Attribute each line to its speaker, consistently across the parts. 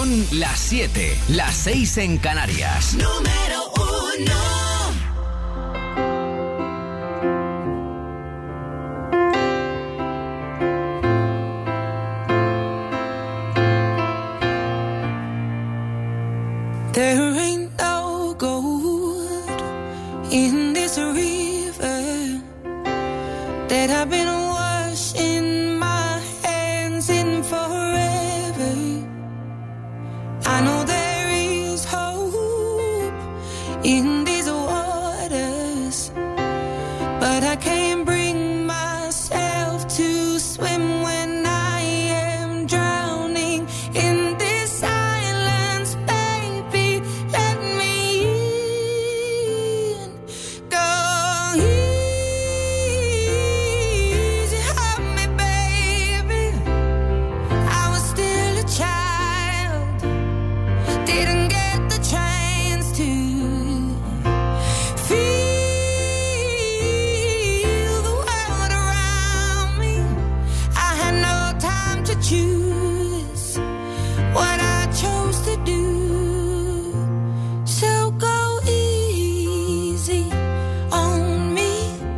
Speaker 1: Son las 7, las 6 en Canarias.
Speaker 2: Número 1.
Speaker 3: There ain't no gold in this river that I've been washing my hands in forever. I know there is hope in these waters, but I can't bring myself to swim when I am drowning in this silence. Baby, let me in. Go easy on me, baby. I was still a child, didn't get the chance to feel the world around me. I had no time to choose what I chose to do. So go easy on me.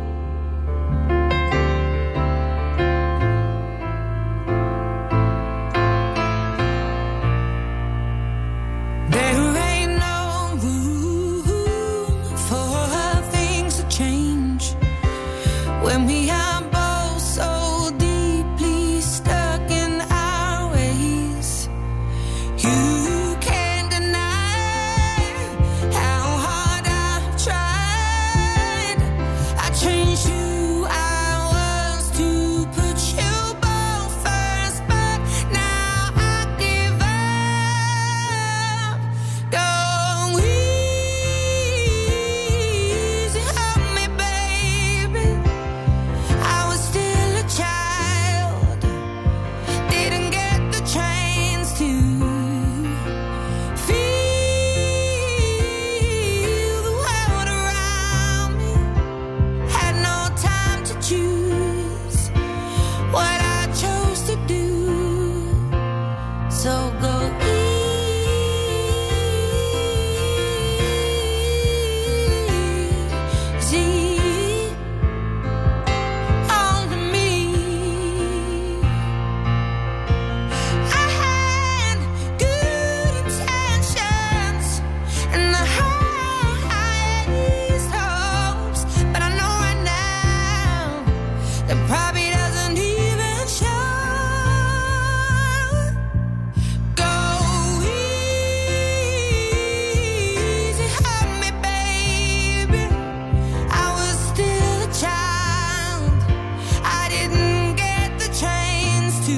Speaker 3: There ain't no room for things to change when we are both so deeply stuck in our ways. You can't deny how hard I've tried. I changed who I was to put you both first, but now I give up. Go easy on me, baby. I was still a child, didn't get the chance to feel the world around me. Had no time to choose what I chose to do. So go easy on me. I had good intentions and the highest hopes, but I know right now that probably doesn't even show. Go easy on me, baby. I was still a child, I didn't get the chance to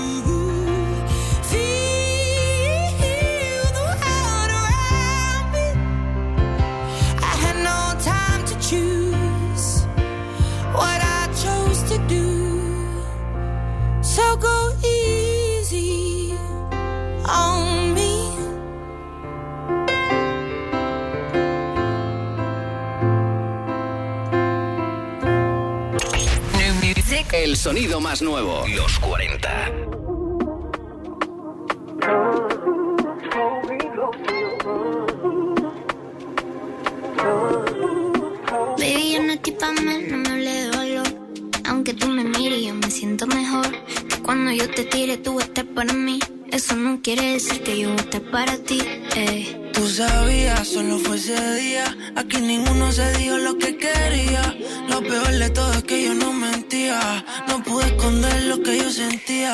Speaker 3: feel the world around me. I had no time to choose what I chose to do. So go easy on me.
Speaker 1: New Music, el sonido más nuevo. Los 40.
Speaker 4: Baby, yo no estoy pa' más, no me hable de valor. Aunque tú me mires, yo me siento mejor. Que cuando yo te tire, tú vas a estar para mí. Eso no quiere decir que yo voy a estar para ti,
Speaker 3: Tú sabías, solo fue ese día. Aquí ninguno se dijo lo que quería. Lo peor de todo es que yo no mentía. No pude esconder lo que yo sentía,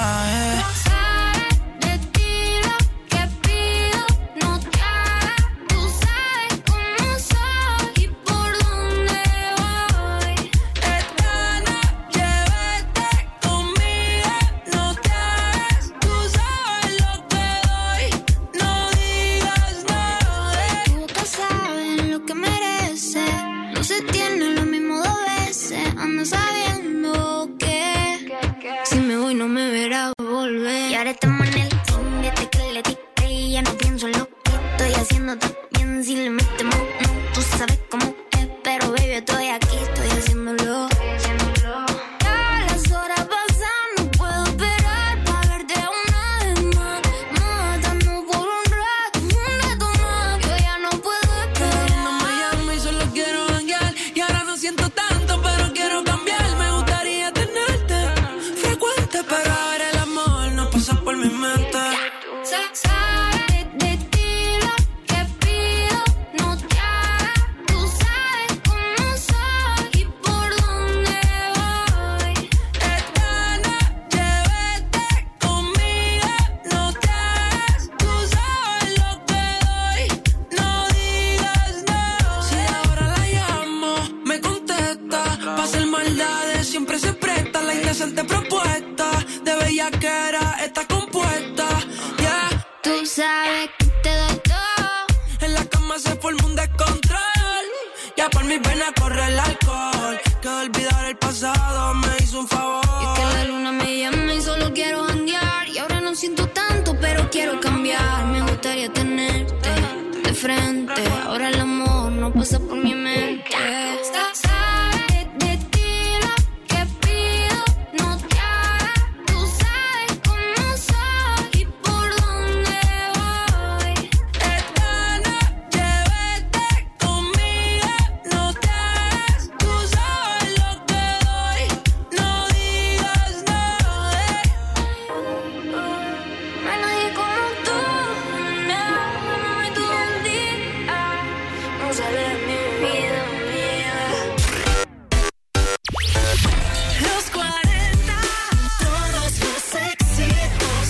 Speaker 4: De ti lo que pido, no te hagas. Tú sabes cómo soy y por dónde voy.
Speaker 3: Esta noche vete conmigo, no te hagas. Tú sabes lo que doy, no digas nada.
Speaker 4: Tu boca sabe lo que merece. No se tiene lo mismo dos veces. Ando sabiendo que si me voy no me verás volver. Y ahora estamos en el fin desde que le di play. Ya no pienso en lo que estoy haciendo también. Si le metemos, no, tú sabes cómo es. Pero baby, estoy aquí, estoy haciéndolo. Ya las horas pasan, no puedo esperar para verte una vez más. Matando por
Speaker 3: loquera está compuesta, yeah.
Speaker 4: Tú sabes que te doy todo.
Speaker 3: En la cama se forma un descontrol. Ya por mis venas corre el alcohol. Que olvidar el pasado me hizo un favor.
Speaker 4: Y es que la luna me llama y solo quiero janguear. Y ahora no siento tanto, pero quiero cambiar. Me gustaría tenerte de frente. Ahora el amor no pasa por mi mente. Sabes de ti lo que pido, no te hagas. Tú sabes cómo soy y por dónde voy.
Speaker 3: Esta noche vete conmigo, no te hagas. Tú sabes lo que doy, no digas no.
Speaker 4: No hay nadie como tú, no hay tú un día. No sale de mi vida,
Speaker 3: Los 40, todos los éxitos.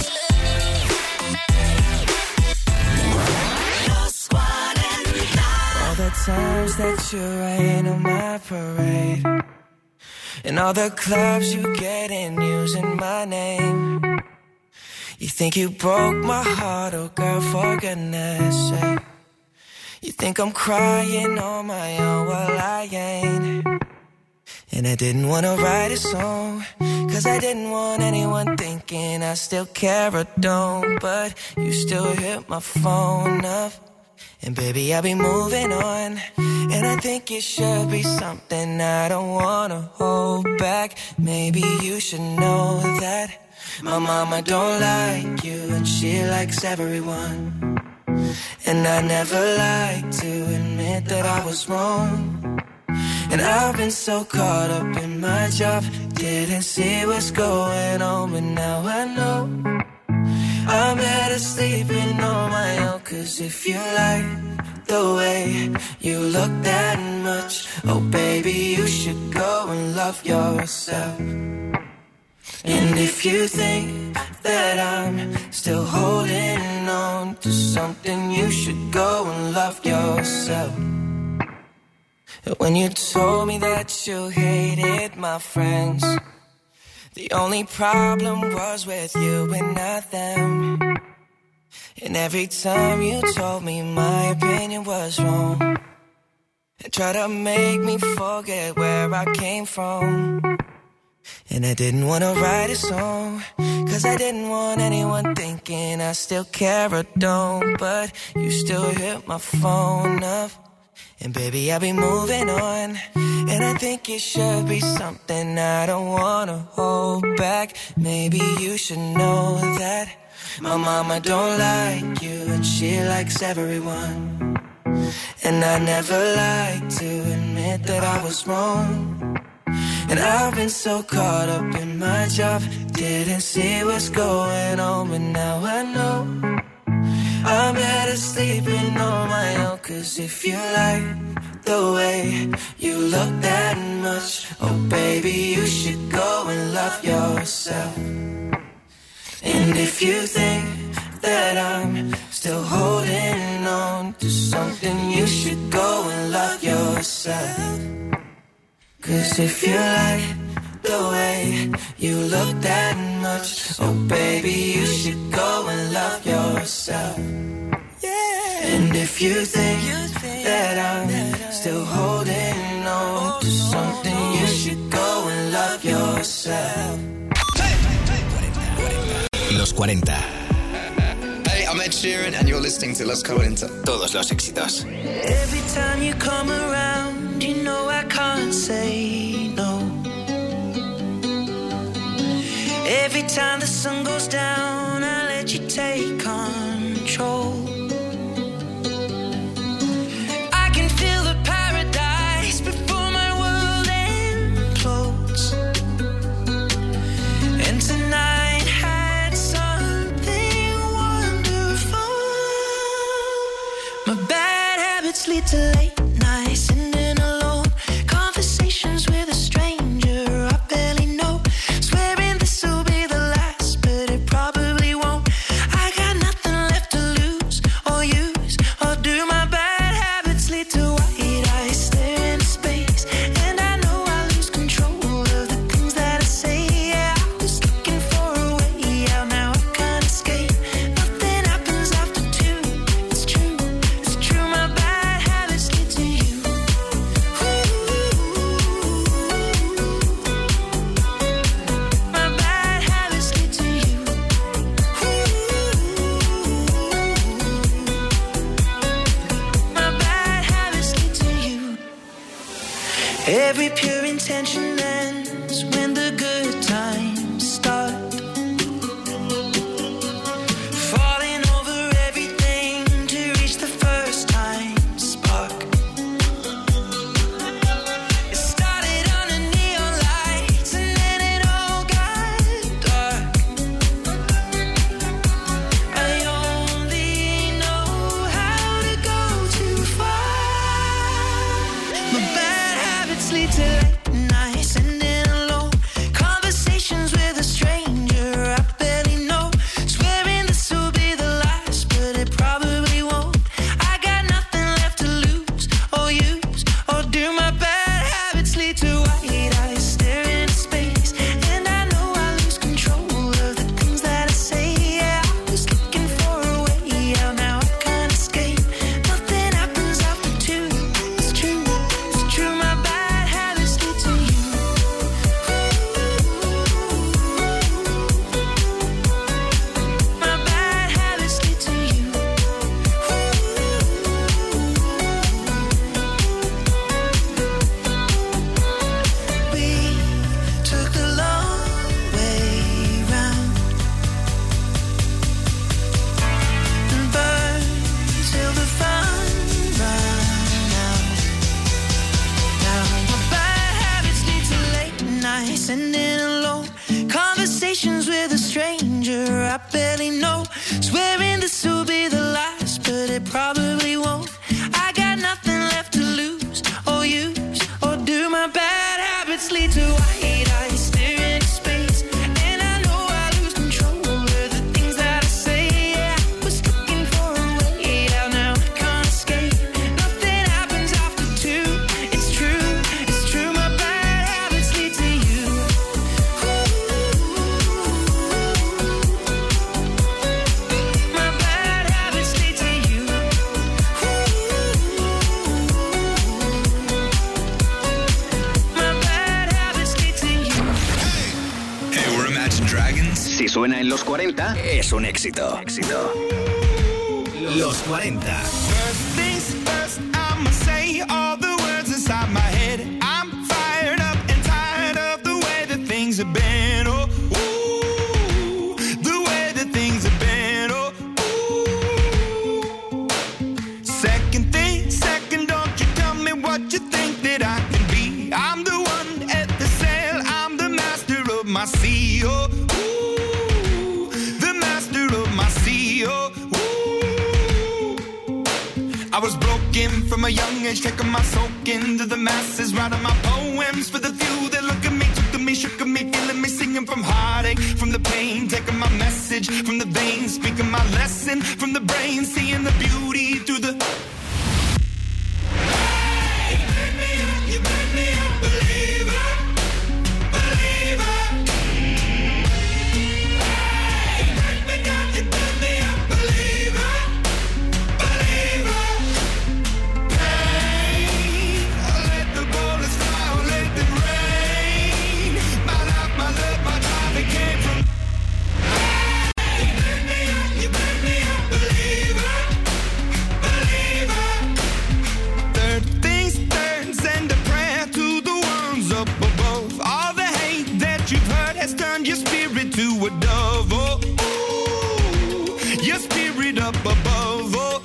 Speaker 3: Los 40.
Speaker 2: All the times that you rain on my parade, and all the clubs you get in using my name. You think you broke my heart, oh girl, for goodness sake. You think I'm crying on my own, well I ain't. And I didn't wanna write a song, cause I didn't want anyone thinking I still care or don't. But you still hit my phone up, and baby I'll be moving on. And I think it should be something I don't wanna hold back. Maybe you should know that my mama don't like you, and she likes everyone. And I never like to admit that I was wrong. And I've been so caught up in my job, didn't see what's going on, but now I know I'm better sleeping on my own. Cause if you like the way you look that much, oh baby, you should go and love yourself. And if you think that I'm still holding on to something, you should go and love yourself. When you told me that you hated my friends, the only problem was with you and not them. And every time you told me my opinion was wrong, and tried to make me forget where I came from. And I didn't want to write a song, cause I didn't want anyone thinking I still care or don't. But you still hit my phone up, and baby I'll be moving on. And I think it should be something I don't wanna hold back. Maybe you should know that my mama don't like you, and she likes everyone. And I never like to admit that I was wrong. And I've been so caught up in my job, didn't see what's going on, but now I know I'm better sleeping on my own. Cause if you like the way you look that much, oh baby, you should go and love yourself. And if you think that I'm still holding on to something, you should go and love yourself. Cause if you like the way you look that much, oh baby, you should go and love yourself. Yeah. And if you think that I'm still holding on to something, you should go and love yourself.
Speaker 1: Los 40.
Speaker 5: Hey, I'm Ed Sheeran and you're listening to Los 40.
Speaker 1: Todos los éxitos.
Speaker 2: Every time you come around, you know I can't say no. Every time the sun goes down, I let you take control. I can feel the paradise before my world implodes. And tonight had something wonderful. My bad habits lead to late nights, sitting alone, conversations with a stranger I barely know, swearing this will be the last, but it probably won't. I got
Speaker 3: I barely know. Swearing this will be the last, but it probably won't. I got nothing left to lose or use, or do my bad habits lead to white eyes staring into space? And I know I lose control of the things that I say. Yeah, I was looking for a way out, now I can't escape. Nothing happens after two. It's true, my bad habits lead to you. My bad habits lead to you. My bad habits lead to you.
Speaker 5: Hey, we're Imagine Dragons.
Speaker 1: Si suena en los 40, es un éxito. Los 40.
Speaker 6: First things first, I'ma say all the words inside my head. I'm fired up and tired of the way that things have been. Oh, ooh, the way that things have been. Oh, ooh. Second thing, second, don't you tell me what you think that I can be. I'm the one at the sail, I'm the master of my sea. Oh, ooh, the master of my sea. Oh, ooh. I was broken from a young age, taking my soak into the masses, writing my poems for the few that look at me, took to me, shook at me, feeling me, singing from heartache, from the pain, taking my message from the veins, speaking my lesson from the brain, seeing the beauty through the... Hey, you make me a believer, believer. Hey, you make me a believer, believer. Let the bullets fly, let them rain. My life, my love, my drive, it came from. Hey, you make me a believer, believer. Third things third, send a prayer to the ones up above. All the hate that you've heard has turned your spirit to a dove. Oh, ooh, your spirit up above. Oh,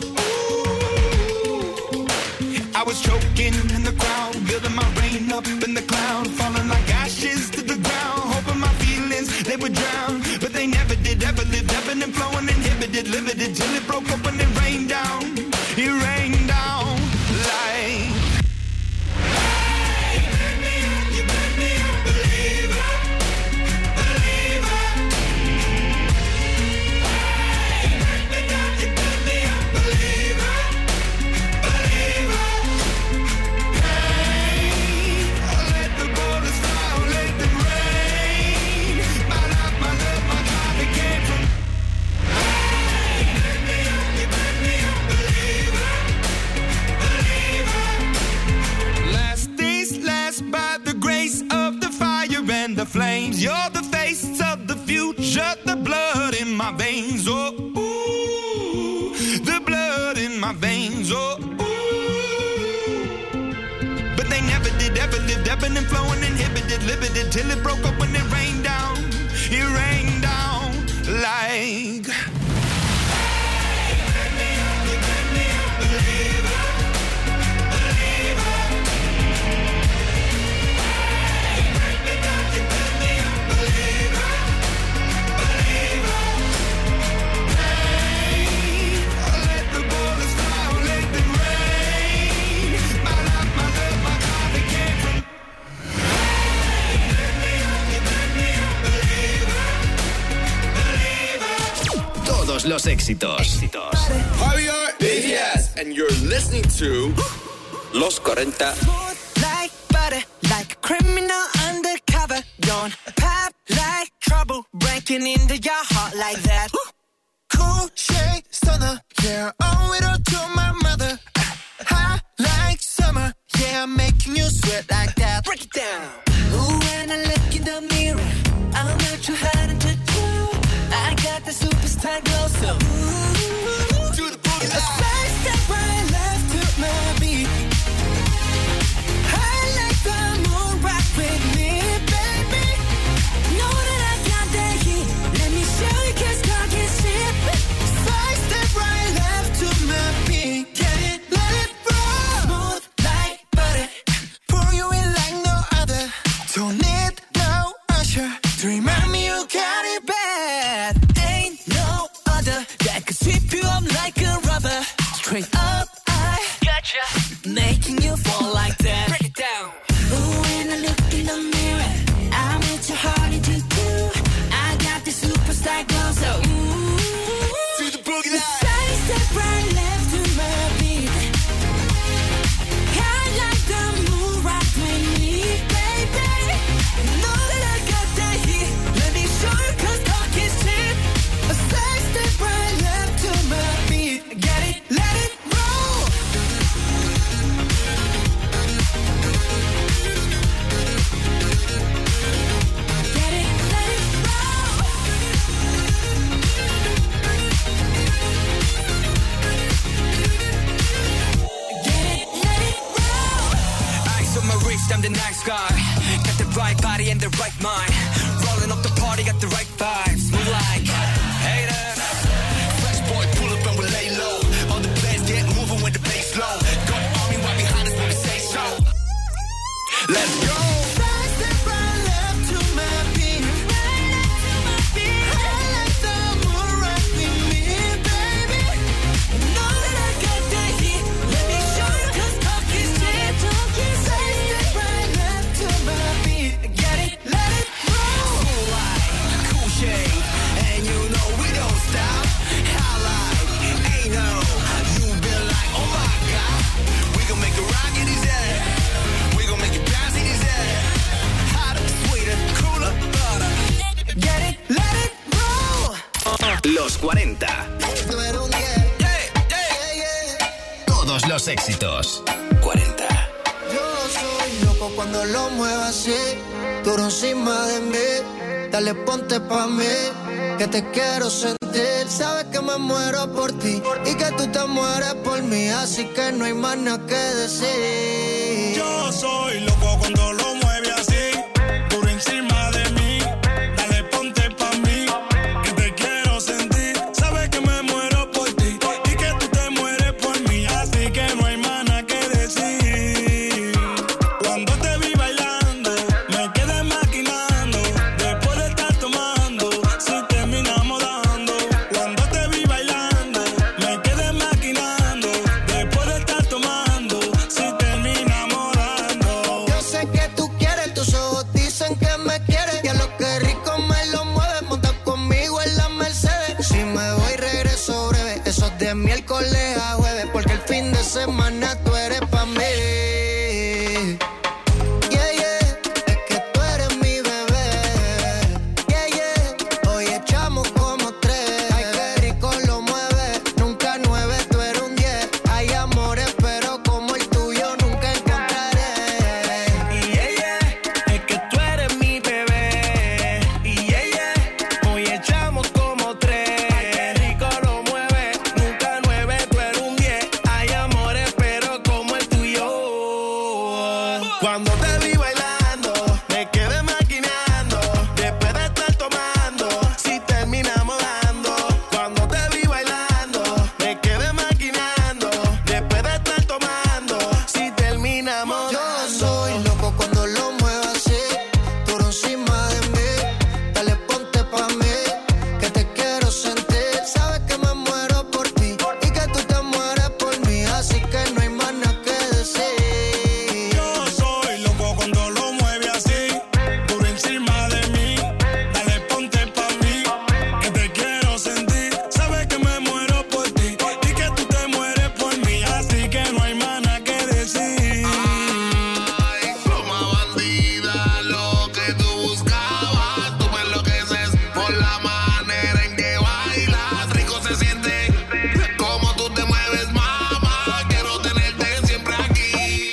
Speaker 6: ooh. I was choking in the crowd, building my rain up in the cloud, falling like ashes to the ground, hoping my feelings they would drown, but they never did. Ever lived, ebbing and flowing, inhibited, limited, till it broke open and rained down. It rained down like. Hey, you make me a believer, believer. Hey, you make me a believer, believer. Let the bullets fly, let them rain. My life, my love, my drive, it came from. You make me a believer, believer. Last things last, by the grace of the fire and the flames. You're the face of the future, the blood in my veins. Oh, ooh, the blood in my veins. Oh, ooh. But they never did, ever lived, ebbing and flowing, inhibited, limited, till it broke up when it rained down. It rained down like. You make me a believer, believer. You make me a believer, believer. Let the bullets fly, let them rain. My life, my love, my drive, it came from. You make me a believer, believer.
Speaker 1: Todos los éxitos.
Speaker 7: Javier BTS, and you're listening to Los 40.
Speaker 3: Like butter, like a criminal undercover. Don't pop like trouble, breaking into your heart like that. Cool shade stunner, yeah, owe it all to my mother. Hot like summer, yeah, I'm making you sweat like that. Break it down. Ooh, when I look in the mirror, I'm not too hard to do. I got the superstar glow, so ooh,
Speaker 7: To the booty.
Speaker 3: a side step right left to my beat. I like the moon rock with me, baby. Know that I got that heat. Let me show you 'cause God can see it. Side step right left to my beat. Get it, let it roll. Smooth like butter. Pour you in like no other. Don't need no usher to remind me you can. could sweep you up like a rubber. Straight up, I gotcha. Making you fall like that. Break it down. Ooh, when I look in the mirror, I'm with your heart into two. I got the superstar glow, so ooh.
Speaker 6: To the boogie line.
Speaker 3: Side step right left to my beat. I like the moon rock with me, baby. You know that I got that heat. Let me show you 'cause talk is cheap. A side step right left to my beat. Get it, let it roll. Get it, let it roll. Get it, let it roll.
Speaker 2: Ice on my wrist, I'm the nice guy. Got the right body and the right mind. Rolling up the party, got the right vibes. Move like haters.
Speaker 6: Fresh boy, pull up and we lay low. All the players get moving with the bass low. Got the army right behind us when we say so. Let's go.
Speaker 3: Side step right left to my beat. Right left to my beat. I like the moon rock with me, baby. You know that I got that heat. Let me show you 'cause talk is cheap. Side step right left to my beat. Get it, let it roll.
Speaker 2: Cool light, cool shade. And you know we don't stop. Highlight, ain't no. You been like, oh my God. We gon' make it rock in his head. We gon' make it bounce in his head. Hotter, sweeter, cooler, butter.
Speaker 3: Get it, let it roll.
Speaker 1: Los 40. Todos los éxitos. 40.
Speaker 8: Yo soy loco cuando lo muevo así, duro encima de mí. Dale, ponte pa' mí, que te quiero sentir. Sabes que me muero por ti y que tú te mueres por mí, así que no hay más nada que decir.
Speaker 6: Yo soy loco cuando lo mueve así, duro encima de mí. Dale, ponte pa' mí, que te quiero sentir. Sabes que me muero por ti y que tú te mueres por mí, así que no hay más nada que decir. Cuando te vi bailando, me quedé maquinando. Después de estar tomando, si terminamos dando. Cuando te vi bailando, me quedé maquinando. Después de estar tomando, si terminamos dando.
Speaker 8: Yo sé que tú quieres, tus ojos dicen que me quieres. Y a lo que rico me lo mueves, monta conmigo en la Mercedes. Si me voy regreso breve, eso es de miércoles a jueves, porque el fin de semana tú eres pa' mí. Yeah, yeah, es que tú eres mi bebé. Yeah, yeah, hoy echamos como 3. Ay, qué rico lo mueve, nunca 9, tú eres un 10. Hay amores, pero como el tuyo nunca encontraré.
Speaker 2: Y es que tú eres mi bebé. Y hoy echamos como 3. Ay, qué rico lo mueve, nunca 9, tú eres un 10. Hay amores, pero como el tuyo. Cuando te vi bailando, me quedé maquinando. Después de estar tomando, si terminamos dando. Cuando te vi bailando, me quedé maquinando. Después de estar tomando, si terminamos
Speaker 8: Yo
Speaker 2: dando.
Speaker 8: soy loco cuando lo muevo así, duro encima de mí. Dale, ponte pa' mí, que te quiero sentir. Sabes que me muero por ti y que tú te mueres por mí, así que no hay más nada que decir.
Speaker 6: Yo soy loco cuando lo mueve así, duro encima de mí. Dale, ponte pa' mí, que te quiero sentir. Sabes que me muero por ti y que tú te mueres por mí, así que no hay más nada que decir.
Speaker 9: Ay, pluma bandida, lo que tú buscabas. Tú me enloqueces por la manera en que bailas. Rico se siente como tú te mueves, mamá. Quiero tenerte siempre aquí,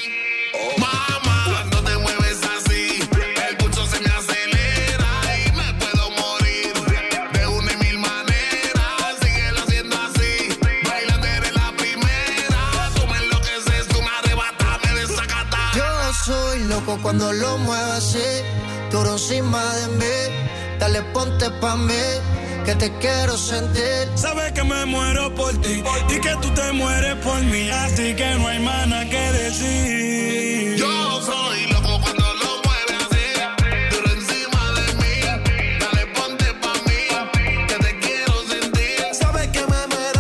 Speaker 9: mamá. Cuando te mueves así, el pulso se me acelera y me puedo morir de una y mil maneras. Síguelo haciendo así, bailando eres la primera. Tú me enloqueces, tú me arrebatas, me desacatas.
Speaker 8: Yo soy loco cuando lo muevo así, duro encima de mí. Dale, ponte pa' mí, que te quiero sentir.
Speaker 6: Sabes que me muero por ti y que tú te mueres por mí, así que no hay más nada que decir.
Speaker 9: Yo soy loco cuando lo mueve así, duro encima de mí. Dale, ponte pa' mí, que te quiero sentir.
Speaker 2: Sabes que me muero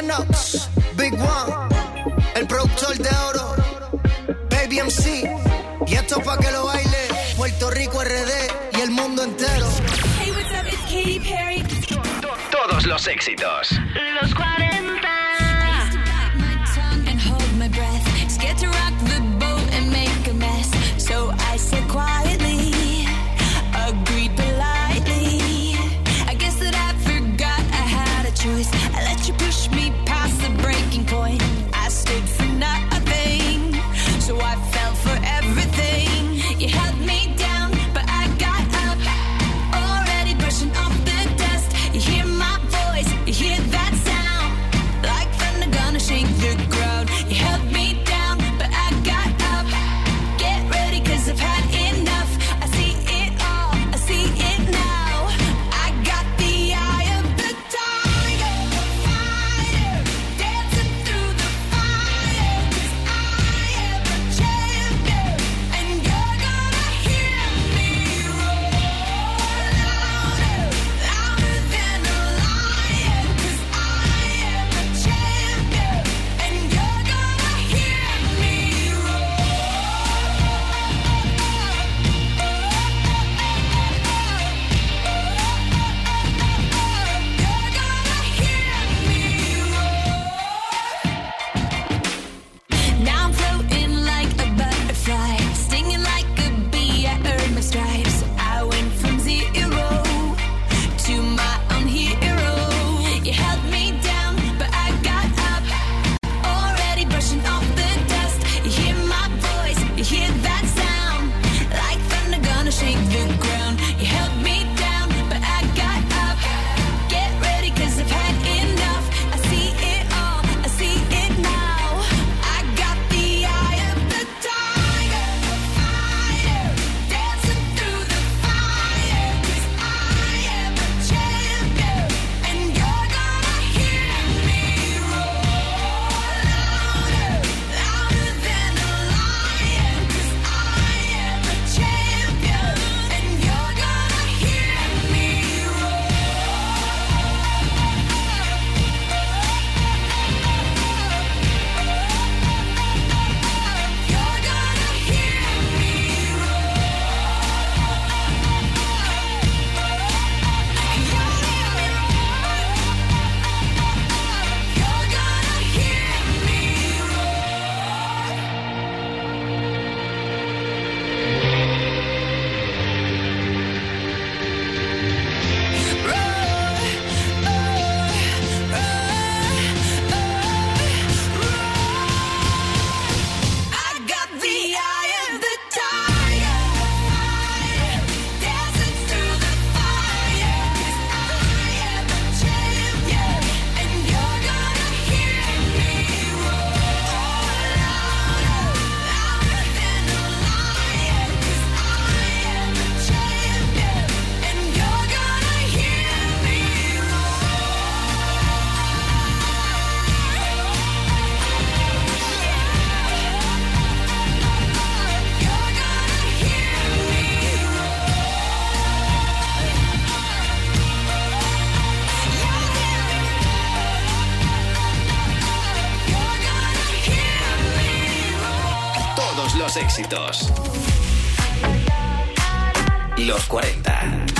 Speaker 8: Lennox, Big One, el productor de oro, Baby MC. Y esto pa' que lo baile Puerto Rico, RD y el mundo entero.
Speaker 10: Hey, what's up? It's Katy Perry.
Speaker 1: Todos los éxitos.
Speaker 10: Los 40. I used to bite my tongue and hold my breath. Scared to rock the boat and make a mess. So I said quietly, agreed politely. I guess that I forgot I had a choice. I let you push me past the breaking point. I stood for nothing, so I fell for everything. You held me down, but I got up. Already brushing off the dust. You hear my voice, you hear that sound. Like thunder gonna shake the ground. You held me down, but I got up. Get ready, 'cause I've had enough. I see it all, I see it now. I got the eye of the tiger, fighter, dancing through the fire. 'Cause I am a champion, and you're gonna hear me roar louder, louder than a lion. 'Cause I am a champion, and you're gonna hear me roar. Now I'm floating like a butterfly, stinging like a bee. I earned my stripes. I went from 0 to my own hero. You held me down, but I got up. Already brushing off the dust. You hear my voice, you hear that sound. Like thunder gonna shake the ground. You held me down, but I got up. Get ready, 'cause I've had enough. I see it all, I see it now. I got the eye of the tiger, fighter, dancing through the fire. 'Cause I am a champion, and you're gonna hear me roar louder, louder than a lion. 'Cause I am a champion, and you're gonna hear me roar. You're gonna hear me You're gonna hear me I got the eye of the tiger, dancing through the fire. 'Cause I am a champion, and you're gonna hear me roar louder, louder than a lion. 'Cause I am a champion, and you're gonna hear me You're gonna hear
Speaker 1: Todos los éxitos. Los 40.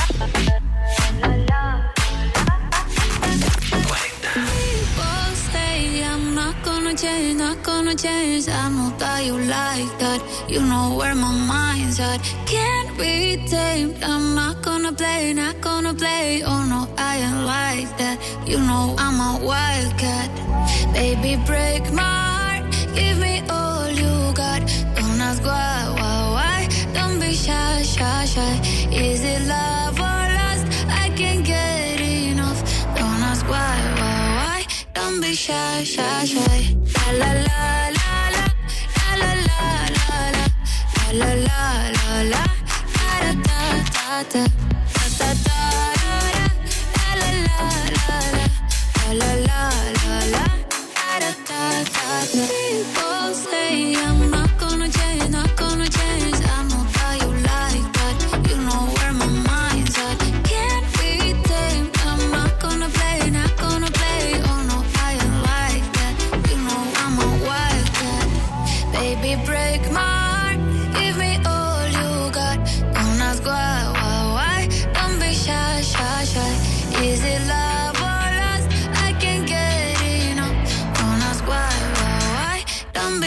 Speaker 1: 40.
Speaker 4: People say I'm not gonna change, not gonna change. I know that you like that. You know where my mind's at. Can't be tamed. I'm not gonna play, not gonna play. Oh no, I ain't like that. You know I'm a wildcat. Baby, break my heart. Give me all you got. Don't ask why. Don't be shy, shy, shy. Is it love or lust? I can't get enough. Don't ask why. Don't be shy, shy, shy. La la la la la la la la la la la la la da da da da da da la la la la la la la la da da da da. People say I'm not gonna change, not gonna change. I know that you like that. You know where my mind's at. Can't be tamed. I'm not gonna play, not gonna play. Oh no, I ain't like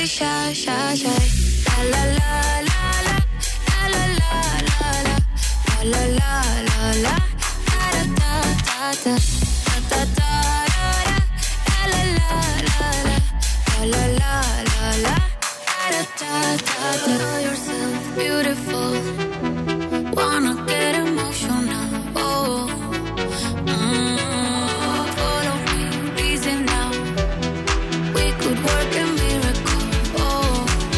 Speaker 4: shy, shy, shy. La la la la la la la la la la la la la da da da da da da la la la la la la la la da da da da. Know yourself beautiful, wanna get emotional. Oh, follow me, reason now. We could work a miracle. Oh,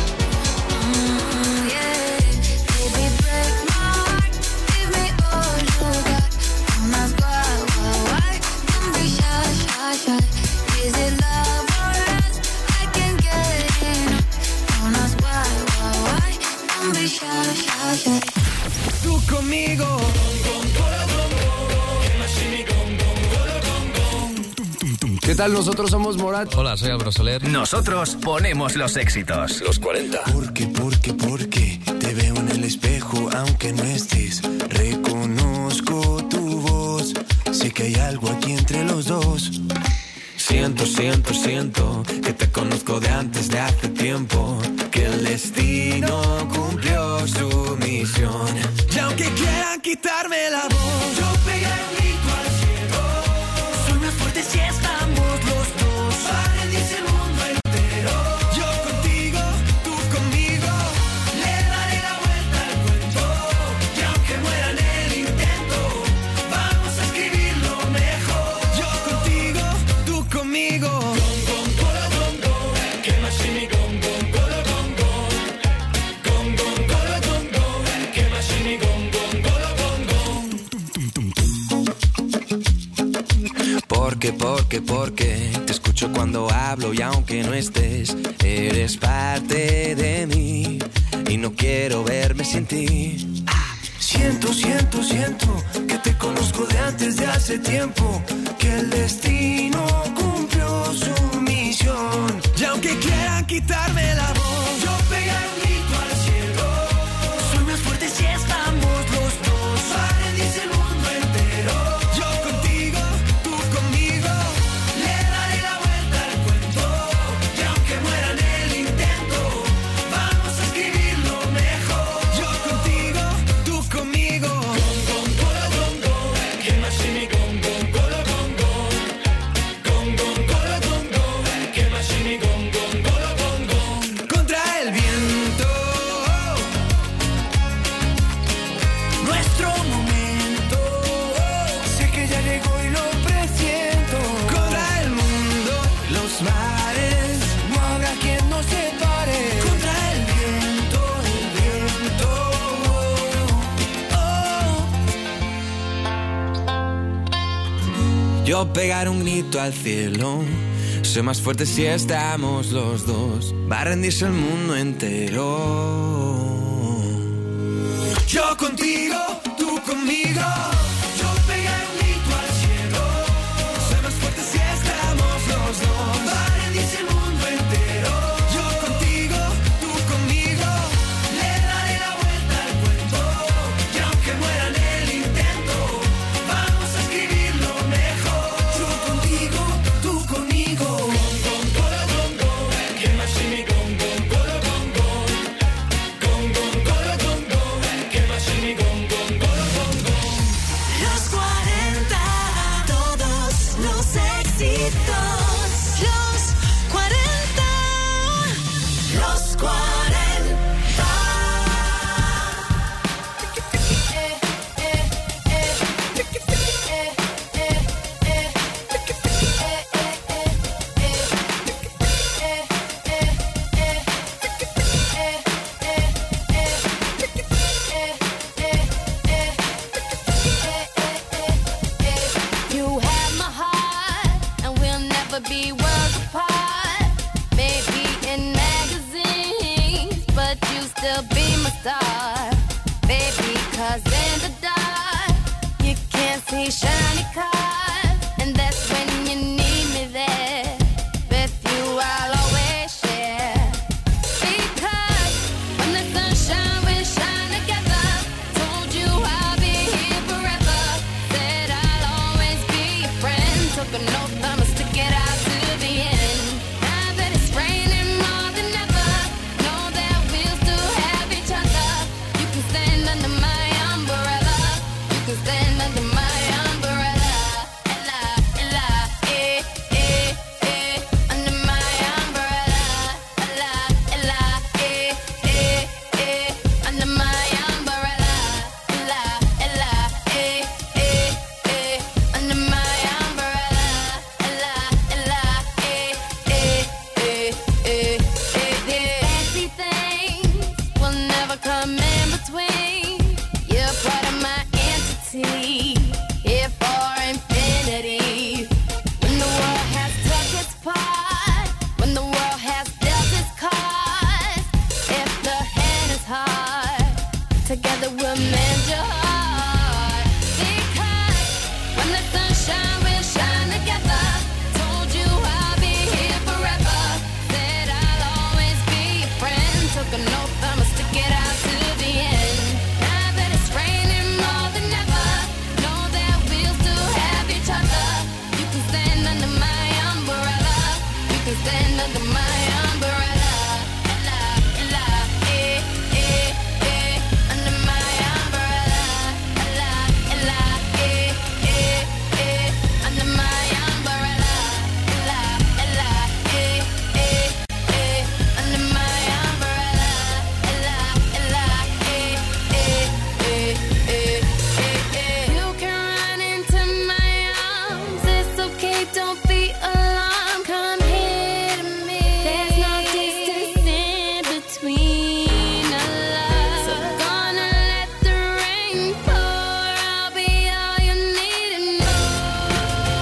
Speaker 4: yeah. Baby, break my heart, give me all you got. Don't ask why. Don't be shy, shy, shy. Is it love or lust? I can't get enough. Don't ask why. Don't be shy, shy, shy.
Speaker 3: Tú conmigo.
Speaker 11: ¿Qué tal? Nosotros somos Morat.
Speaker 12: Hola, soy Álvaro Soler.
Speaker 1: Nosotros ponemos los éxitos.
Speaker 11: Los 40.
Speaker 13: Porque te veo en el espejo aunque no estés. Reconozco tu voz. Sé que hay algo aquí entre los dos. Siento que te conozco de antes de hace tiempo. Que el destino cumplió su misión.
Speaker 3: Y aunque quieran quitarme la voz, yo pegaré un grito al cielo. Soy más fuerte si estamos los dos. Para rendirse el mundo entero. Yo contigo, tú conmigo. Le daré la vuelta al cuento. Y aunque muera en el intento, vamos a escribirlo mejor. Yo contigo, tú conmigo.
Speaker 13: Porque te escucho cuando hablo y aunque no estés, eres parte de mí y no quiero verme sin ti.
Speaker 3: Siento que te conozco de antes de hace tiempo. Que el destino cumplió su misión. Y aunque quieran quitarme la voz, yo pegaré un grito al cielo. Soy más fuerte si estamos los dos. Para rendirse el mundo entero. Yo contigo, tú conmigo. Le daré la vuelta al cuento. Y aunque muera en el intento, vamos a escribirlo mejor. Yo contigo, tú conmigo. Contra el viento, nuestro momento. Sé que ya llegó y lo presiento. Contra el mundo, los mares, no habrá quien nos separe. Contra el viento,
Speaker 13: Yo pegaré un grito al cielo. Soy más fuerte si estamos los dos. Va a rendirse el mundo entero.
Speaker 3: Yo contigo, tú conmigo. Yo pegaré un grito al cielo. Soy más fuerte si estamos los dos. Va a rendirse el mundo entero. Yo contigo, tú conmigo. Le daré la vuelta al cuento. Y aunque muera en el intento, vamos a escribirlo mejor. Yo contigo, tú conmigo. Los 40, todos los éxitos. Los 40, los 40.
Speaker 4: You have my heart, and we'll never be worlds apart. Maybe in magazines, but you still be my star. Baby, 'cause in the dark, you can't see shiny cars. And that's when you need me there. With you, I'll always share. Because when the sunshine, we shine together. Told you I'll be here forever. Said I'll always be your friend. Took an oath, I'ma stick it out to the end. Now that it's raining more than ever,
Speaker 10: under my umbrella. Under my umbrella. Under my umbrella. Under my umbrella. You can run into my arms. It's okay, don't be alarmed. Come here to me. There's no distance in between our love. So gonna let the rain pour. I'll be all you need and more.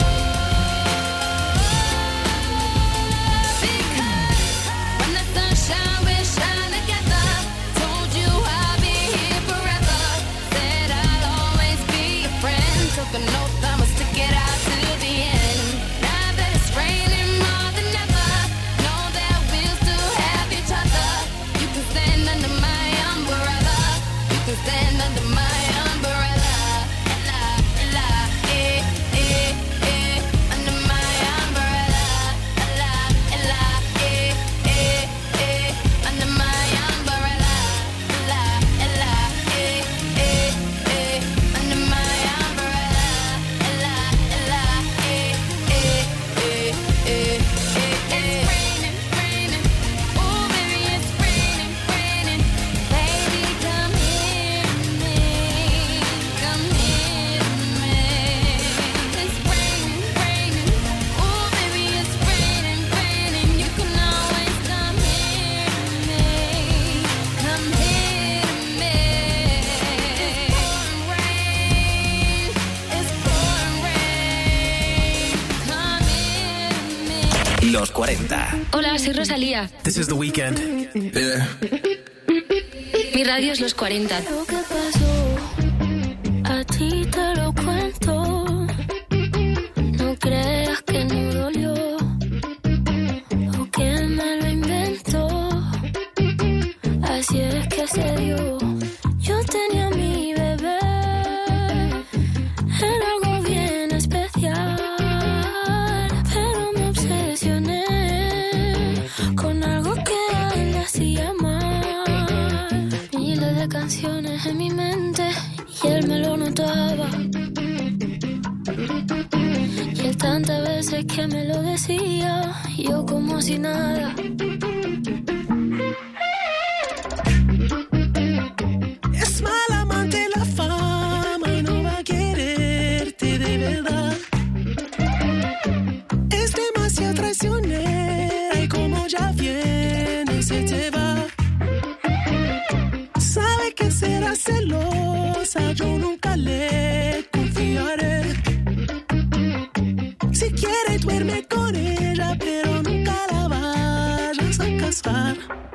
Speaker 10: Because when the sunshine we shine together. Told you I'll be here forever. Said I'll always be your friend. Took an oath I'ma stick it out to the end. Now that it's raining more than ever, know that we'll still have each other. You can stand under my umbrella. You can stand under my umbrella. Under my umbrella. Under my umbrella. Under my umbrella. It's raining, raining. Oh, baby, it's raining, raining. Baby, come here to me. Come here to me. It's raining, raining. Oh, baby, it's raining, raining. You can always come here to me. Come here to me. It's pouring rain. Come here to me.
Speaker 1: Los 40.
Speaker 12: Hola, soy Rosalía.
Speaker 13: This is The Weeknd. Yeah.
Speaker 12: Mi radio es Los 40.
Speaker 4: Lo que pasó, a ti te lo cuento. No creas que no dolió o que me lo inventó. Así es que se dio. Yo tenía a mi bebé, era algo bien especial, pero me obsesioné con algo que a él le hacía mal. Miles de canciones en mi mente y él me lo notaba. Y él tantas veces que me lo decía, yo como si nada.
Speaker 3: Es mal amante la fama y no va a quererte de verdad. Es demasiado traicionera y como ya viene se te va. Sabe que será celosa, yo nunca le confiaré. Si quiere duerme con ella, pero nunca la vayas a casar.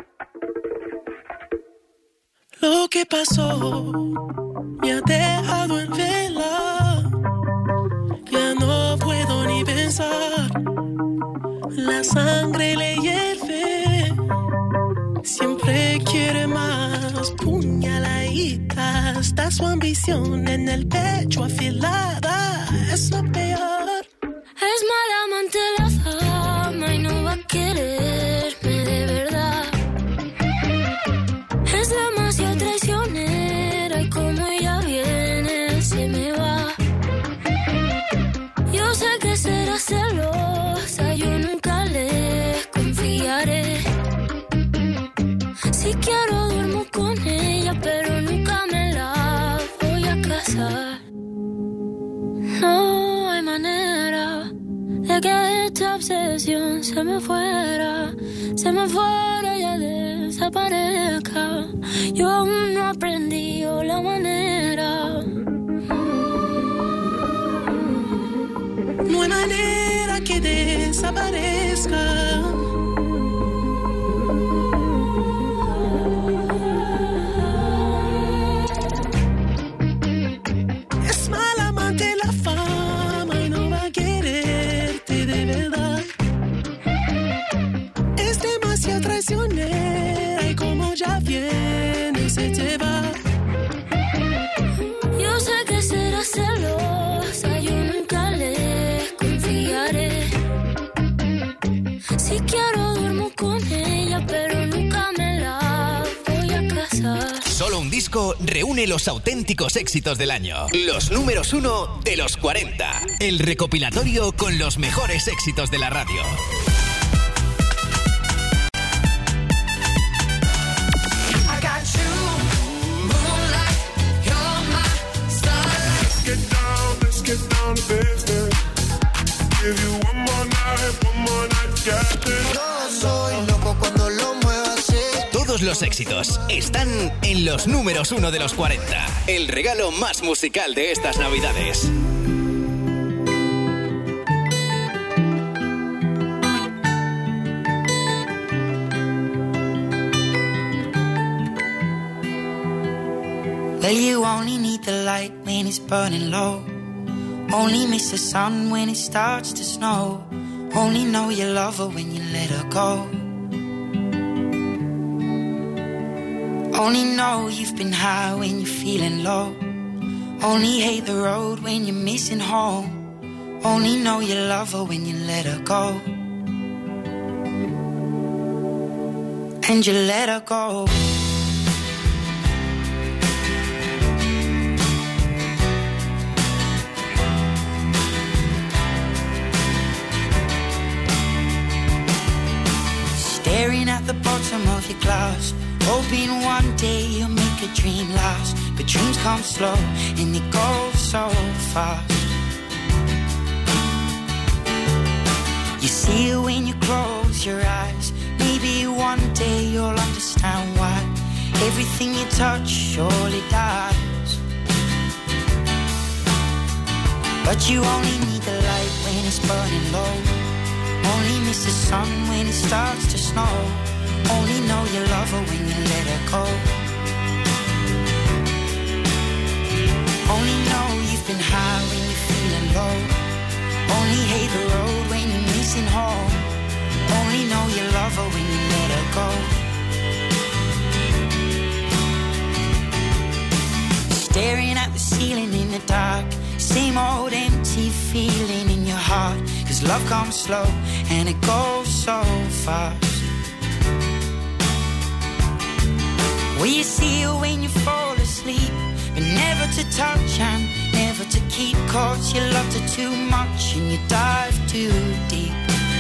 Speaker 3: Lo que pasó me ha dejado en vela. Ya no puedo ni pensar. La sangre le hierve. Siempre quiere más. Puñaladita. Está su ambición en el pecho afilada. Es lo peor.
Speaker 4: Es mala amante la fama y no va a quererme de verdad. Es demasiado traicionera y como ella viene se me va. Yo sé que será celosa, yo nunca le confiaré. Si quiero duermo con ella, pero nunca me la voy a casar. No hay manera de que esta obsesión se me fuera y ya desaparezca. Yo aún no aprendí la manera.
Speaker 3: No hay manera que desaparezca. Es mala amante la fama y no va a quererte de verdad. Es demasiado traicionera y como ya viene se te va.
Speaker 4: Yo sé que será celosa, yo nunca le confiaré. Si duermo con ella, pero nunca me la voy a casar.
Speaker 14: Solo un disco reúne los auténticos éxitos del año. Los números 1 de los 40. El recopilatorio con los mejores éxitos de la radio.
Speaker 8: Soy loco cuando lo muevo así.
Speaker 14: Todos los éxitos están en los números 1 de los 40. El regalo más musical de estas Navidades.
Speaker 15: Well, you only need the light when it's burning low. Only miss the sun when it starts to snow. Only know you love her when you let her go. Only know you've been high when you're feeling low. Only hate the road when you're missing home. Only know you love her when you let her go. And you let her go. Staring at the bottom of your glass, hoping one day you'll make a dream last. But dreams come slow and they go so fast. You see it when you close your eyes. Maybe one day you'll understand why everything you touch surely dies. But you only need the light when it's burning low. Only miss the sun when it starts to snow. Only know you love her when you let her go. Only know you've been high when you're feeling low. Only hate the road when you're missing home. Only know you love her when you let her go. Staring at the ceiling in the dark. Same old empty feeling in your heart. 'Cause love comes slow and it goes so fast. Well, you see her when you fall asleep, but never to touch and never to keep. 'Cause you loved her too much and you dive too deep.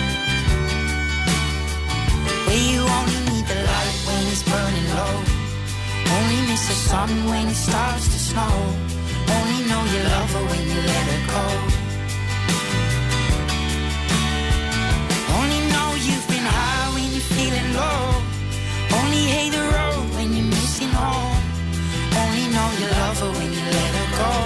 Speaker 15: Well, you only need the light when it's burning low. Only miss the sun when it starts to snow. Only know you love her when you let her go. Only know you've been high when you're feeling low. Only hate the road when you're missing home. Only know you love her when you let her go.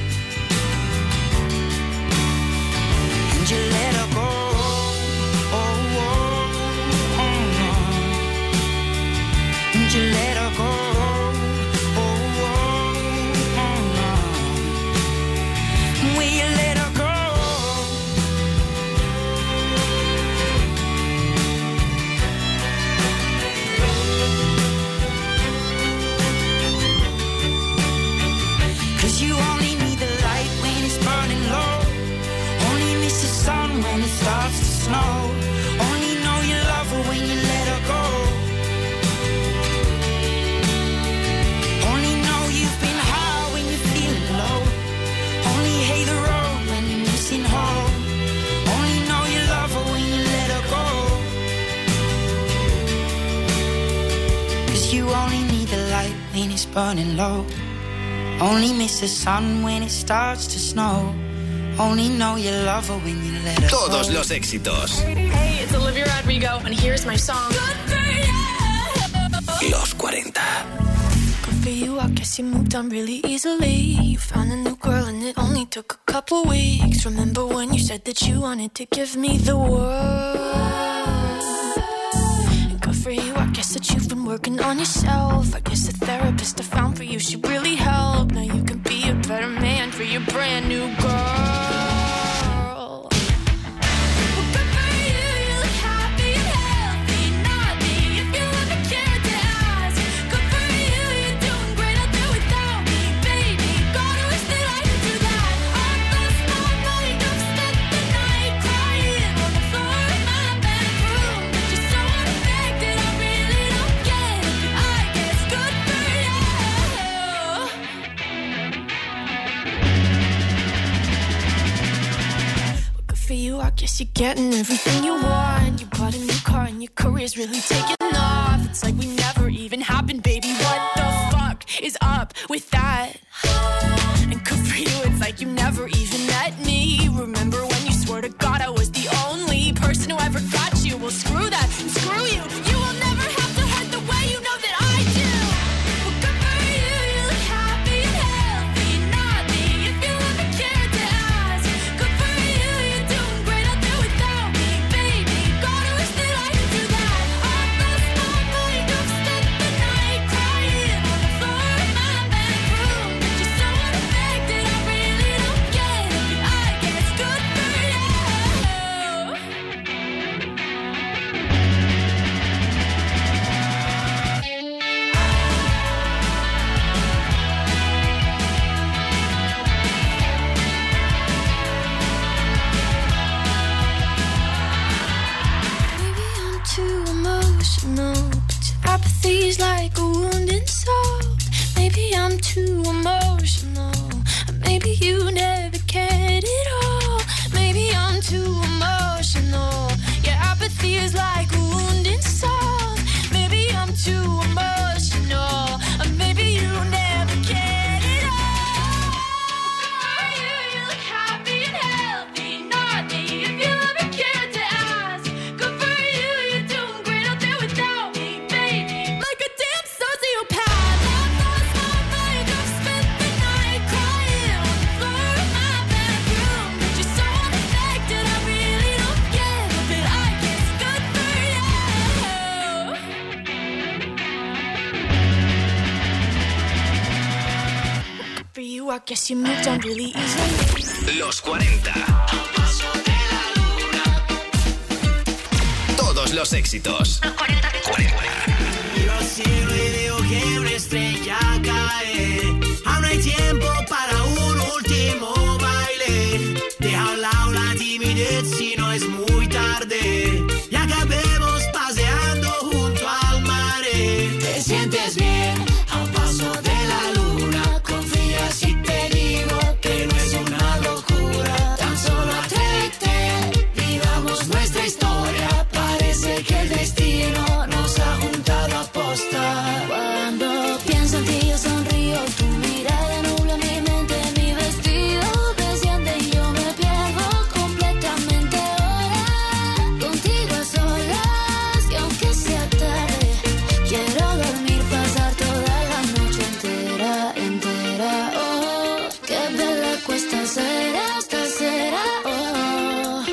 Speaker 15: And you let her go. Oh, oh, oh, oh. And you let her go. When it starts to snow, only know you love her when you let her go. Only know you've been high when you're feeling low. Only hate the road when you're missing home. Only know you love her when you let her go. 'Cause you only need the light when it's burning low. Only miss the sun when it starts to snow. Only know you love her when you let her go.
Speaker 14: Todos los éxitos.
Speaker 16: Hey, it's Olivia Rodrigo, and here's my song.
Speaker 14: Los 40.
Speaker 4: Good for you, I guess you moved on really easily. You found a new girl and it only took a couple weeks. Remember when you said that you wanted to give me the world? Good for you, I guess that you've been working on yourself. I guess the therapist I found for you should really help. Now you can be a better man for your brand new girl.
Speaker 16: guess you're getting everything you want. You bought a new car and your career's really taking off. It's like we never even happened, baby. What the fuck is up with that? And good for you, it's like you never even met me. Remember when you swore to God I was the only person who ever got you? Well, screw that and screw you. You will never have to hurt the way you know that I do. Well, good for you, you look happy and healthy. Not me, if you ever cared to ask. Good for you, you're doing great out there without me, baby. God, I wish that I could do that. I lost my mind, I've spent the night crying on the floor of my bedroom. But you're so unaffected, I really don't get it. But I guess good for you.
Speaker 4: Maybe I'm too emotional, but your apathy's like a wounded soul. Maybe I'm too emotional, and maybe you never cared at all. Maybe I'm too emotional, your apathy is like a wounded soul. Maybe I'm too emotional, and maybe you never cared at all. You look happy and healthy, not me, if you ever cared to ask. Good for you, you're doing great out there without me, baby. Like a damn sociopath, I've lost my mind, I've spent the night crying on the floor of my bedroom. But you're so unaffected, I really don't get it, but I guess good for you. Good for you, I guess you moved on really easily.
Speaker 14: Los 40. Todos los éxitos.
Speaker 17: Miro al cielo y veo que una estrella cae. Aún hay tiempo para un último baile. Deja a un lado la timidez si no es muy tarde. Y acabemos paseando junto al mar. Te sientes bien a un paso de la luna. Confía si te digo que no es una locura. Tan solo atrévete, vivamos nuestra historia. Parece que el destino nos ha juntado a posta.
Speaker 4: Cuando pienso en ti yo sonrío, tu mirada nubla mi mente, mi vestido desciende y yo me pierdo completamente ahora. Contigo a solas y aunque sea tarde, quiero dormir, pasar toda la noche entera, entera. Oh, qué bella cuesta será, esta será. Oh.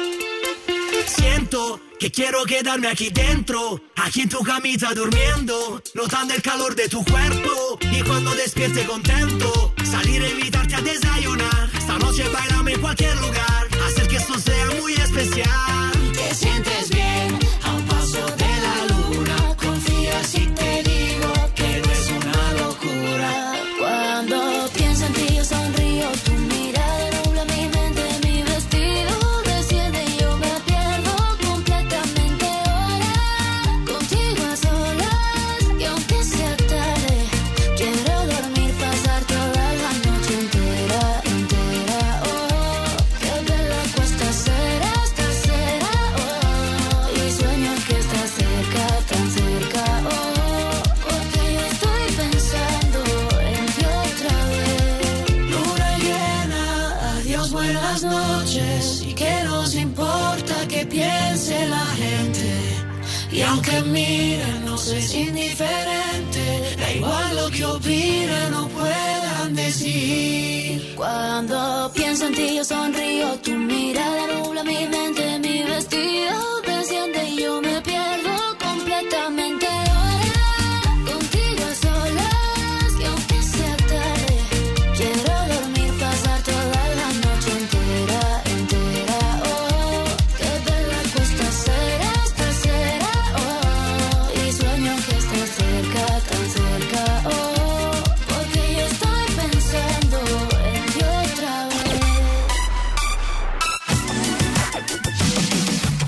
Speaker 17: Siento que quiero quedarme aquí dentro, aquí en tu camita durmiendo, notando el calor de tu cuerpo. Y cuando despierte contento, salir a invitarte a desayunar. Esta noche bailame en cualquier lugar, hacer que esto sea muy especial. Te sientes bien a un paso de la luna. Confía si te digo que no es una locura.
Speaker 4: Cuando pienso en ti yo sonrío, tu mirada nubla mi mente, mi vestido desciende y yo me pierdo completamente ahora. Contigo a solas y aunque sea tarde, quiero dormir, pasar toda la noche entera, entera. Oh, qué bella cuesta será, esta será. Oh, y sueño que estás cerca, tan cerca. Oh, porque yo estoy pensando en ti otra vez.
Speaker 17: Luna llena, adiós, buenas noches. Y que nos importa que piense la gente. Y aunque miren, nos es indiferente. Da igual lo que opinen o puedan decir.
Speaker 4: Cuando pienso en ti yo sonrío, tu mirada nubla mi mente, mi vestido desciende y yo me pierdo completamente ahora. Contigo a solas y aunque sea tarde, quiero dormir, pasar toda la noche entera, entera. Oh, qué bella cuesta será, esta será. Oh, y sueño que estás cerca, tan cerca. Oh, porque yo estoy pensando en ti otra vez.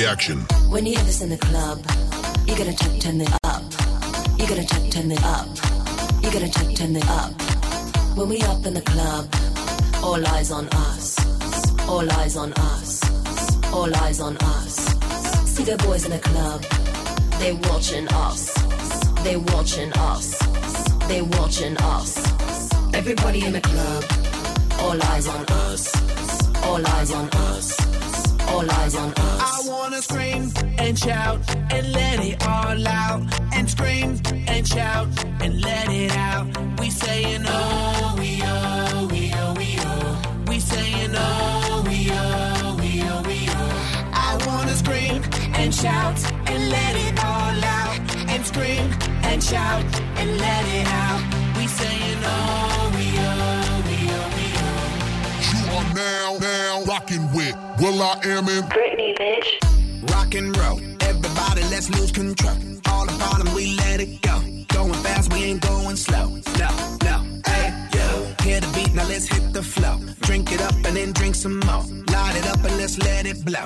Speaker 9: action.
Speaker 18: When you hear this in the club, you gotta turn it up. You gotta turn it up. You gotta turn it up. When we up in the club, all eyes on us. All eyes on us. All eyes on us. See the boys in the club, they watching us. They watching us. They watching us. Everybody in the club, all eyes on us. All eyes on us. All eyes on us.
Speaker 17: I wanna scream and shout and let it all out. And scream and shout and let it out. We saying oh, we oh, we oh, we oh. We saying oh, we oh, we oh, we oh. I wanna scream and shout and let it all out. And scream and shout and let it out. We saying oh, we oh, we oh, we oh.
Speaker 9: You are now rocking with will.i.am in
Speaker 17: Britney, bitch. Rock and roll, everybody let's lose control. All the bottom, we let it go. Going fast, we ain't going slow. No, hey, yo. Hear the beat, now let's hit the flow. Drink it up and then drink some more. Light it up and let's let it blow.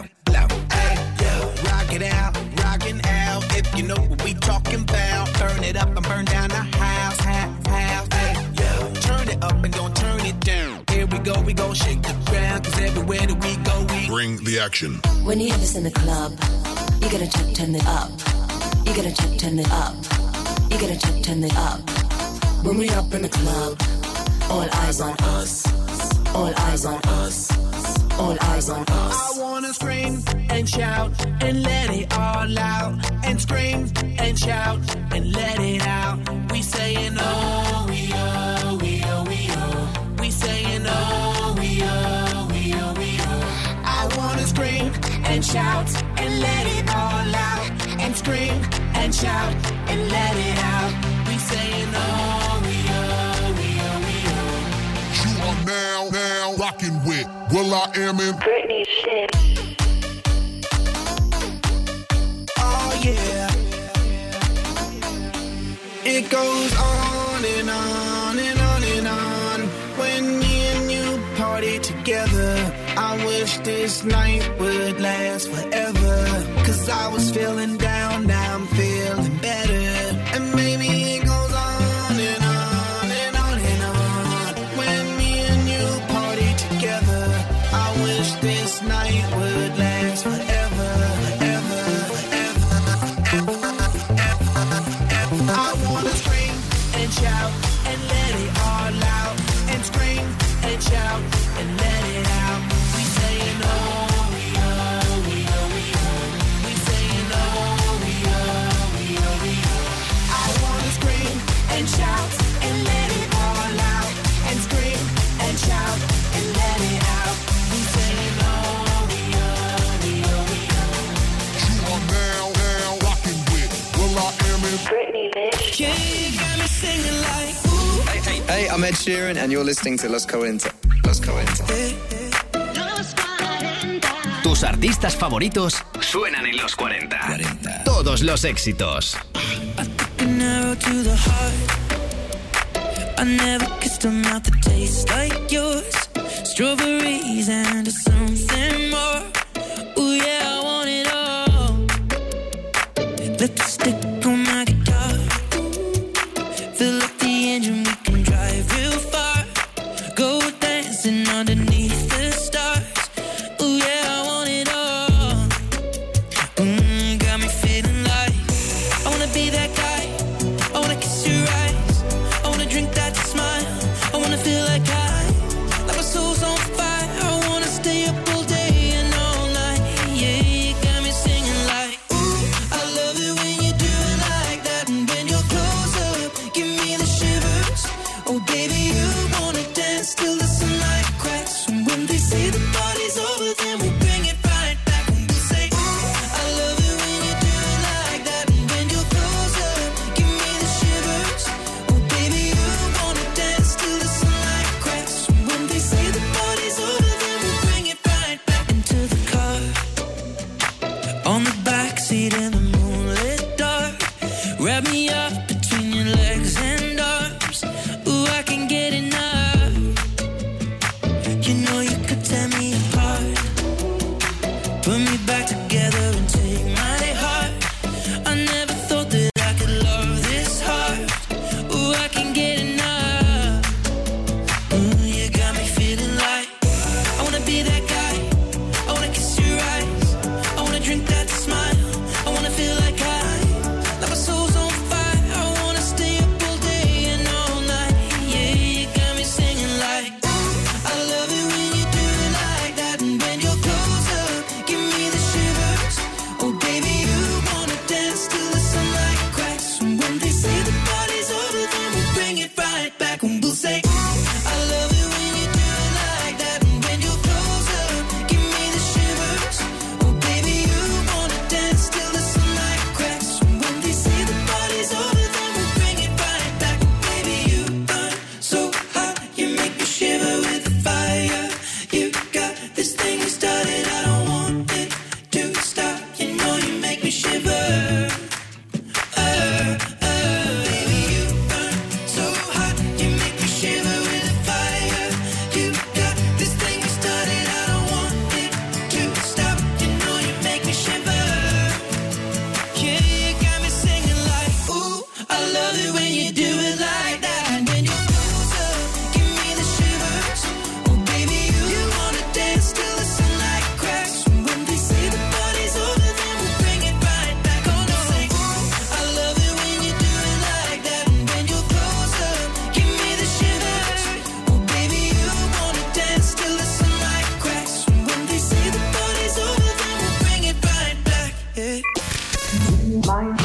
Speaker 17: Hey, yo. Rock it out, rockin' out. If you know what we talking about. Burn it up and burn down the house. Hey, yo. Turn it up and don't turn it down. Here we go, shake the ground. Cause everywhere that we go, we
Speaker 9: bring the action.
Speaker 18: When you hear this in the club, you gotta turn it up. You gotta turn it up. You gotta turn it up. When we up in the club, all eyes on us. All eyes on us. All eyes on us.
Speaker 17: I wanna scream and shout and let it all out. And scream and shout and let it out. We saying oh, we oh, we oh, we oh. We saying oh, we oh, we oh, we oh. I wanna scream and shout and let it all out. And scream and shout and let it out. We saying oh, we oh, we oh, we oh.
Speaker 9: You are now rocking with will.i.am in
Speaker 17: Britney shit. Oh yeah. It goes on and on and on and on. When me and you party together, I wish this night would last forever. Cause I was feeling down, now I'm feeling better. And maybe it goes on and on and on and on. When me and you party together, I wish this night would last forever, forever, forever, forever. I wanna scream and shout and let it all out. And scream and shout and let it out. We saying oh, we oh, we oh, we oh. We saying oh, we oh, we oh, we oh. I wanna scream and shout and let it all out. And scream and shout and let it out. We saying oh, we oh, we oh, we oh.
Speaker 9: You are now rocking with will.i.am in
Speaker 17: Britney, bitch. Yeah, you got me singing like ooh.
Speaker 5: Hey, I'm Ed Sheeran, and you're listening to Los 40. Los 40.
Speaker 14: Tus artistas favoritos suenan en los 40. Todos los éxitos.
Speaker 3: An arrow to the heart. I never kissed a mouth that tastes like yours. Strawberries and something more. Ooh yeah, I want it all. Lipstick on my guitar. Fill up the engine, we can drive real far. Go dancing underneath the stars. Ooh yeah, I want it all. Got me feeling like I wanna be that guy. I wanna kiss your eyes. I wanna drink that smile. I wanna feel like like my soul's on fire. I wanna stay up all day and all night. Yeah, you got me singing like ooh, I love it when you do it like that. And when you're close up, give me the shivers. Oh baby, you wanna dance till the sunlight cracks. And when they say the party's over, then we bring it right back. And we say ooh, I love it when you do it like that. And when you're close up, give me the shivers. Oh baby, you wanna dance till the sunlight cracks. And when they say the party's over, then we bring it right back into the car. On the backseat in the moonlit dark. Wrap me up between your legs and arms. Ooh, I can get enough. You know you could tear me apart. Put me back together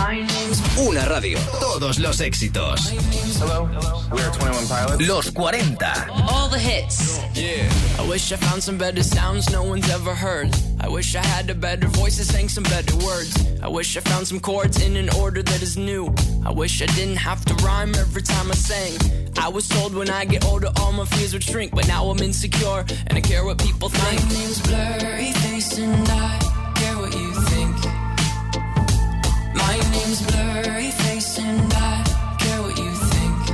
Speaker 14: Una radio. Todos los éxitos.
Speaker 19: Hello, we are 21 Pilots.
Speaker 14: Los 40.
Speaker 12: All the hits.
Speaker 2: Yeah. I wish I found some better sounds no one's ever heard. I wish I had a better voice and sang some better words. I wish I found some chords in an order that is new. I wish I didn't have to rhyme every time I sang. I was told when I get older all my fears would shrink, but now I'm insecure and I care what people think.
Speaker 3: My name's Blurry Face and I care what you think. My name's Blurry Face and I care what you think.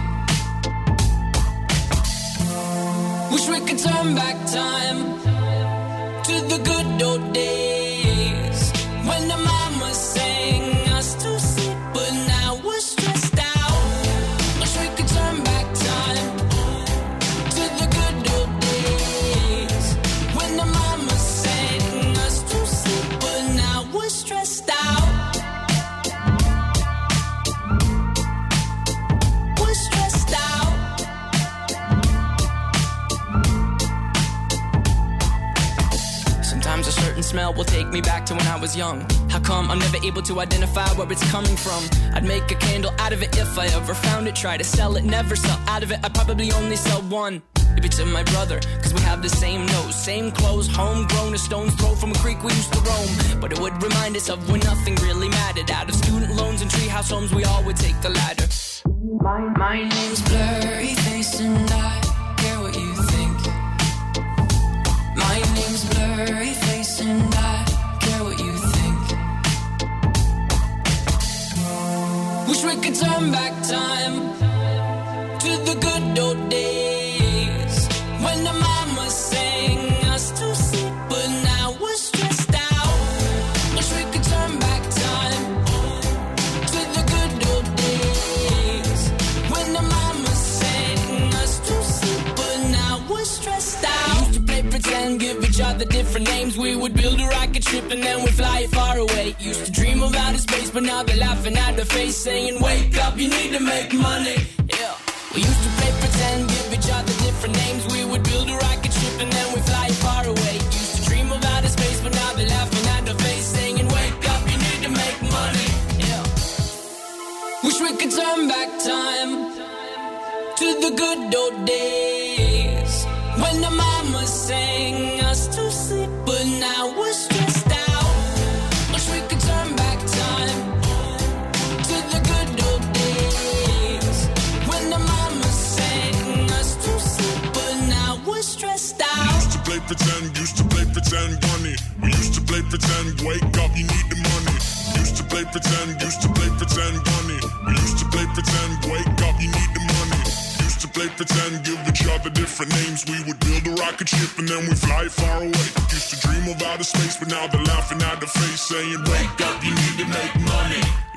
Speaker 2: Wish we could turn back time to the good old days when the mama sang us to sleep, but now we're stressed out. Wish we could turn back time to the good old days when the mama sang us to sleep, but now we're stressed out. We're stressed out. Sometimes a certain smell will take me back to when I was young. How come I'm never able to identify where it's coming from? I'd make a candle out of it if I ever found it. Try to sell it, never sell out of it. I'd probably only sell one. Maybe to my brother, cause we have the same nose, same clothes, homegrown, a stone's throw from a creek we used to roam. But it would remind us of when nothing really mattered. Out of student loans and treehouse homes, we all would take the ladder.
Speaker 3: My name's Blurry Face and I care what you think. My name's Blurry Face and I care what you think.
Speaker 2: Wish we could turn back time to the good old days when the mama sang us to sleep, but now we're stressed out. Wish we could turn back time to the good old days when the mama sang us to sleep, but now we're stressed out. We used to play pretend, give each other different names. We would build a rocket ship and then we'd fly it far away. Used to dream of outer space, but now they're laughing at the face, saying, wake up, you need to make money. Yeah. We used to play pretend, give each other different names. We would build a rocket ship and then we'd fly it far away. Used to dream of outer space, but now they're laughing at the face, saying, wake up, you need to make money. Yeah. Wish we could turn back time to the good old days when the mama sang us to sleep, but now we're stressed out. Wish we could turn back time to the good old days when the mama sang us to sleep, but now we're stressed out.
Speaker 9: Used to play pretend, bunny. We used to play pretend, wake up, you need the money. Used to play pretend, bunny. We used to play pretend, wake up, you need the money. Used to play pretend, give each other different names. We would build a rocket ship and then we fly far away. Used to dream of outer space, but now they're laughing at the face, saying, wake up, you need to make money.